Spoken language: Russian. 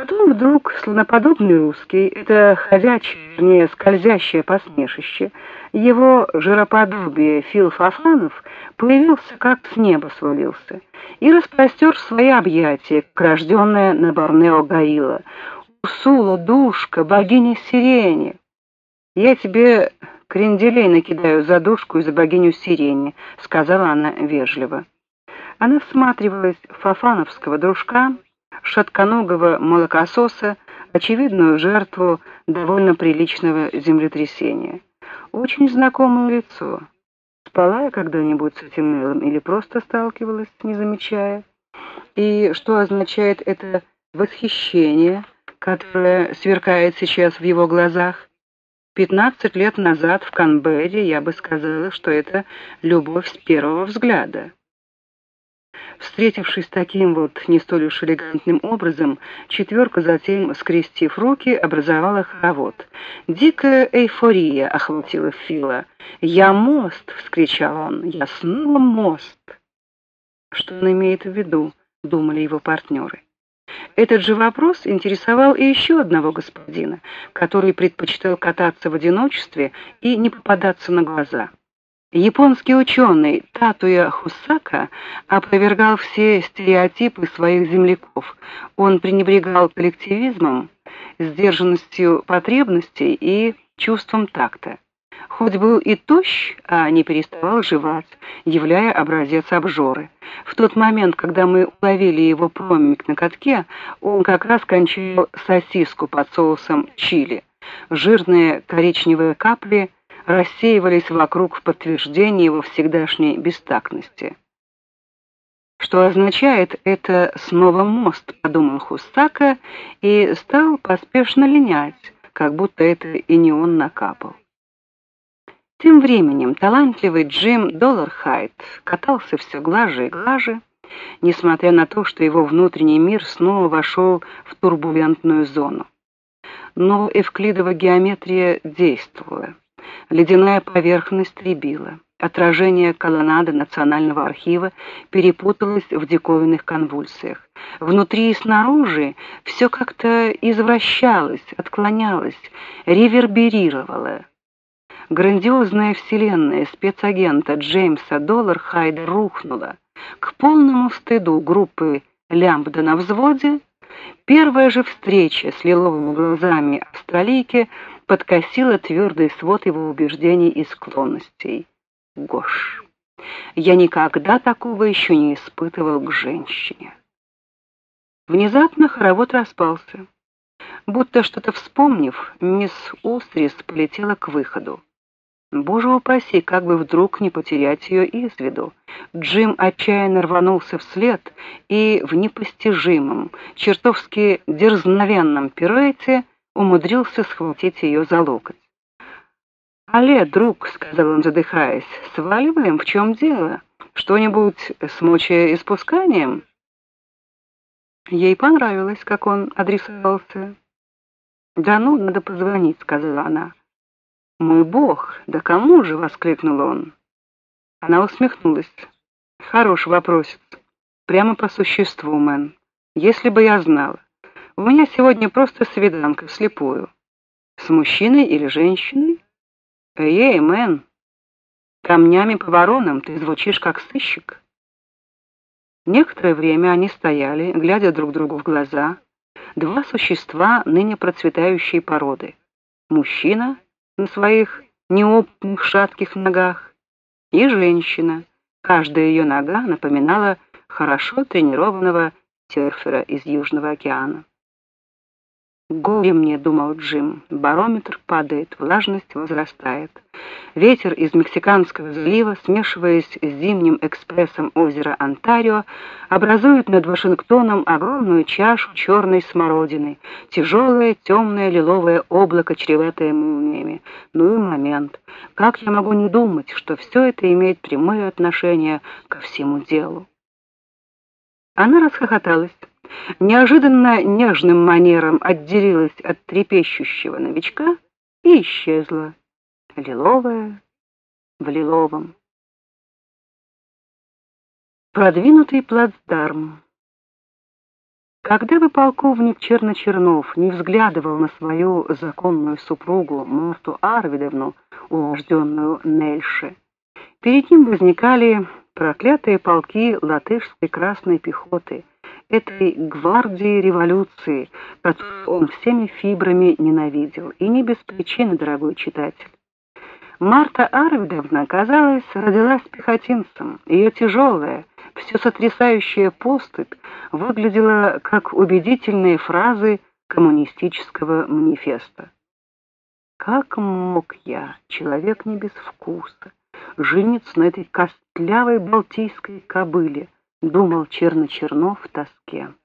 Потом вдруг слоноподобный русский, это ходячее, вернее, скользящее посмешище, его жироподобие Фил Фофанов появился, как с неба свалился, и распростер свои объятия, как рожденная на Борнео Гаила. «Урсула, душка, богиня сирени! Я тебе кренделей накидаю за душку и за богиню сирени», — сказала она вежливо. Она всматривалась в фофановского дружка, шатконогого молокососа, очевидную жертву довольно приличного землетрясения. Очень знакомое лицо. Спала я когда-нибудь с этим Неллом или просто сталкивалась, не замечая? И что означает это восхищение, которое сверкает сейчас в его глазах? 15 лет назад в Канберре я бы сказала, что это любовь с первого взгляда. Встретившись таким вот не столь уж элегантным образом, четверка затем, скрестив руки, образовала хоровод. Дикая эйфория охватила Фила. «Я мост!» — вскричал он. «Я снова мост!» Что он имеет в виду, думали его партнеры. Этот же вопрос интересовал и еще одного господина, который предпочитал кататься в одиночестве и не попадаться на глаза. Японский ученый Татуя Хусака опровергал все стереотипы своих земляков. Он пренебрегал коллективизмом, сдержанностью потребностей и чувством такта. Хоть был и тощ, а не переставал жевать, являя образец обжоры. В тот момент, когда мы уловили его промик на катке, он как раз кончал сосиску под соусом чили. Жирные коричневые капли рассеивались вокруг в подтверждение его всегдашней бестактности. «Что означает это снова мост?» — подумал Хусака и стал поспешно линять, как будто это и не он накапал. Тем временем талантливый Джим Доллархайд катался все глаже и глаже, несмотря на то, что его внутренний мир снова вошел в турбулентную зону. Но эвклидова геометрия действовала. Ледяная поверхность рябила. Отражение колоннады Национального архива перепуталось в диковинных конвульсиях. Внутри и снаружи все как-то извращалось, отклонялось, реверберировало. Грандиозная вселенная спецагента Джеймса Доллархайда рухнула. К полному стыду группы «Лямбда на взводе» первая же встреча с лиловыми глазами австралийки подкосила твердый свод его убеждений и склонностей. Гош, я никогда такого еще не испытывал к женщине. Внезапно хоровод распался. Будто что-то вспомнив, мисс Устрис полетела к выходу. Боже упаси, как бы вдруг не потерять ее из виду. Джим отчаянно рванулся вслед и в непостижимом, чертовски дерзновенном пируэте умудрился схватить ее за локоть. «Алле, друг», — сказал он, задыхаясь, — «сваливаем, в чем дело? Что-нибудь с мочеиспусканием?» Ей понравилось, как он адресовался. «Да ну, надо позвонить», — сказала она. «Мой бог, да кому же?» — воскликнул он. Она усмехнулась. «Хороший вопросец. Прямо по существу, мэн. Если бы я знала. У меня сегодня просто свиданка вслепую. С мужчиной или женщиной? Эй, мэн, камнями по воронам ты звучишь как сыщик». Некоторое время они стояли, глядя друг другу в глаза. Два существа ныне процветающей породы. Мужчина на своих неопытных шатких ногах и женщина. Каждая ее нога напоминала хорошо тренированного серфера из Южного океана. «Горе мне», — думал Джим, — барометр падает, влажность возрастает. Ветер из Мексиканского залива, смешиваясь с зимним экспрессом озера Онтарио, образует над Вашингтоном огромную чашу черной смородины, тяжелое, темное, лиловое облако, чреватое молниями. Ну и момент. Как я могу не думать, что все это имеет прямое отношение ко всему делу? Она расхохоталась. Неожиданно нежным манером отделилась от трепещущего новичка и исчезла, лиловая в лиловом. Продвинутый плацдарм. Когда бы полковник Черночернов не взглядывал на свою законную супругу Марту Арвидовну, урожденную Нельше, перед ним возникали проклятые полки латышской красной пехоты, этой гвардии революции, которую он всеми фибрами ненавидел, и не без причины, дорогой читатель. Марта Арвидовна, казалось, родилась пехотинцем. Ее тяжелая, все сотрясающая поступь выглядела как убедительные фразы коммунистического манифеста. «Как мог я, человек не без вкуса, жениться на этой костлявой балтийской кобыле?» — думал Черночернов в тоске.